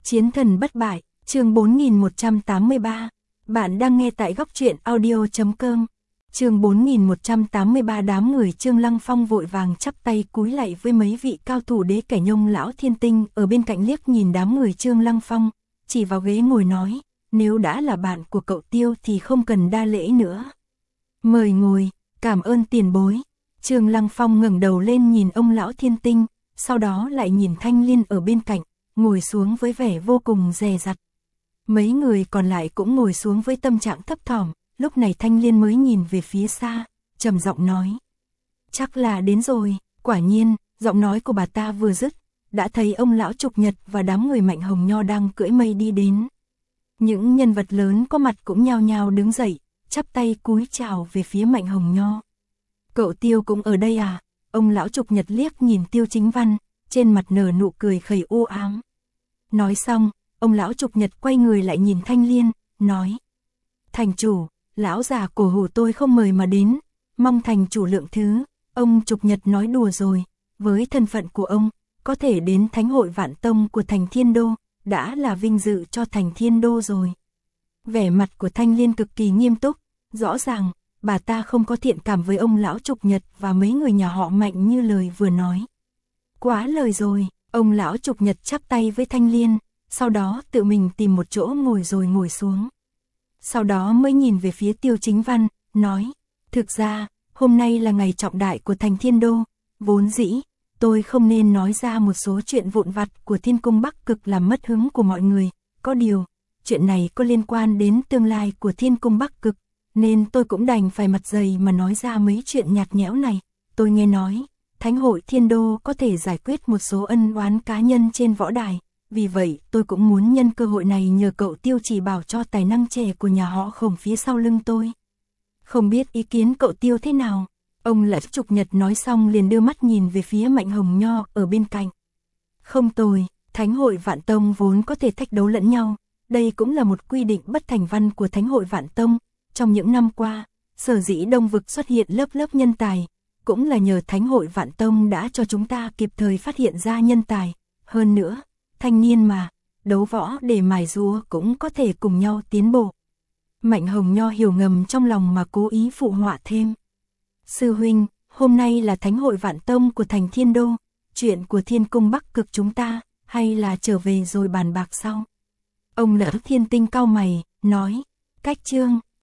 Chiến thần bất bại, chương 4183. Bạn đang nghe tại góc truyện audio.com. Chương 4183. Đám người Trương Lăng Phong vội vàng chắp tay cúi lạy với mấy vị cao thủ đế kẻ nhông lão thiên tinh ở bên cạnh liếc nhìn đám người Trương Lăng Phong, chỉ vào ghế ngồi nói, nếu đã là bạn của cậu Tiêu thì không cần đa lễ nữa. Mời ngồi, cảm ơn tiền bối. Trương Lăng Phong ngẩng đầu lên nhìn ông lão thiên tinh, sau đó lại nhìn Thanh Liên ở bên cạnh, ngồi xuống với vẻ vô cùng dè dặt. Mấy người còn lại cũng ngồi xuống với tâm trạng thấp thỏm, lúc này Thanh Liên mới nhìn về phía xa, trầm giọng nói. Chắc là đến rồi, quả nhiên, giọng nói của bà ta vừa dứt, đã thấy ông lão Trục Nhật và đám người Mạnh Hồng Nho đang cưỡi mây đi đến. Những nhân vật lớn có mặt cũng nhao nhao đứng dậy, chắp tay cúi chào về phía Mạnh Hồng Nho. Cậu Tiêu cũng ở đây à? Ông lão Trục Nhật liếc nhìn Tiêu Chính Văn, trên mặt nở nụ cười khẩy u ám. Nói xong, ông lão Trục Nhật quay người lại nhìn Thanh Liên, nói. Thành chủ, lão già cổ hủ tôi không mời mà đến, mong thành chủ lượng thứ. Ông Trục Nhật nói đùa rồi, với thân phận của ông, có thể đến Thánh hội Vạn Tông của thành Thiên Đô, đã là vinh dự cho thành Thiên Đô rồi. Vẻ mặt của Thanh Liên cực kỳ nghiêm túc, rõ ràng, bà ta không có thiện cảm với ông lão Trục Nhật và mấy người nhà họ Mạnh như lời vừa nói. Quá lời rồi, ông lão Trục Nhật chắp tay với Thanh Liên, sau đó tự mình tìm một chỗ ngồi rồi ngồi xuống. Sau đó mới nhìn về phía Tiêu Chính Văn, nói, thực ra, hôm nay là ngày trọng đại của thành Thiên Đô, vốn dĩ, tôi không nên nói ra một số chuyện vụn vặt của Thiên Cung Bắc Cực làm mất hứng của mọi người, có điều, chuyện này có liên quan đến tương lai của Thiên Cung Bắc Cực, nên tôi cũng đành phải mặt dày mà nói ra mấy chuyện nhạt nhẽo này. Tôi nghe nói, Thánh hội Thiên Đô có thể giải quyết một số ân oán cá nhân trên võ đài, vì vậy tôi cũng muốn nhân cơ hội này nhờ cậu Tiêu chỉ bảo cho tài năng trẻ của nhà họ Khổng phía sau lưng tôi. Không biết ý kiến cậu Tiêu thế nào? Ông lão Trục Nhật nói xong liền đưa mắt nhìn về phía Mạnh Hồng Nho ở bên cạnh. Không tồi, Thánh hội Vạn Tông vốn có thể thách đấu lẫn nhau, đây cũng là một quy định bất thành văn của Thánh hội Vạn Tông. Trong những năm qua, sở dĩ Đông Vực xuất hiện lớp lớp nhân tài, cũng là nhờ Thánh hội Vạn Tông đã cho chúng ta kịp thời phát hiện ra nhân tài. Hơn nữa, thanh niên mà, đấu võ để mài giũa cũng có thể cùng nhau tiến bộ. Mạnh Hồng Nho hiểu ngầm trong lòng mà cố ý phụ họa thêm. Sư huynh, hôm nay là Thánh hội Vạn Tông của thành Thiên Đô, chuyện của Thiên Cung Bắc Cực chúng ta, hay là trở về rồi bàn bạc sau? Ông lão Thiên Tinh cau mày, nói, cách chương,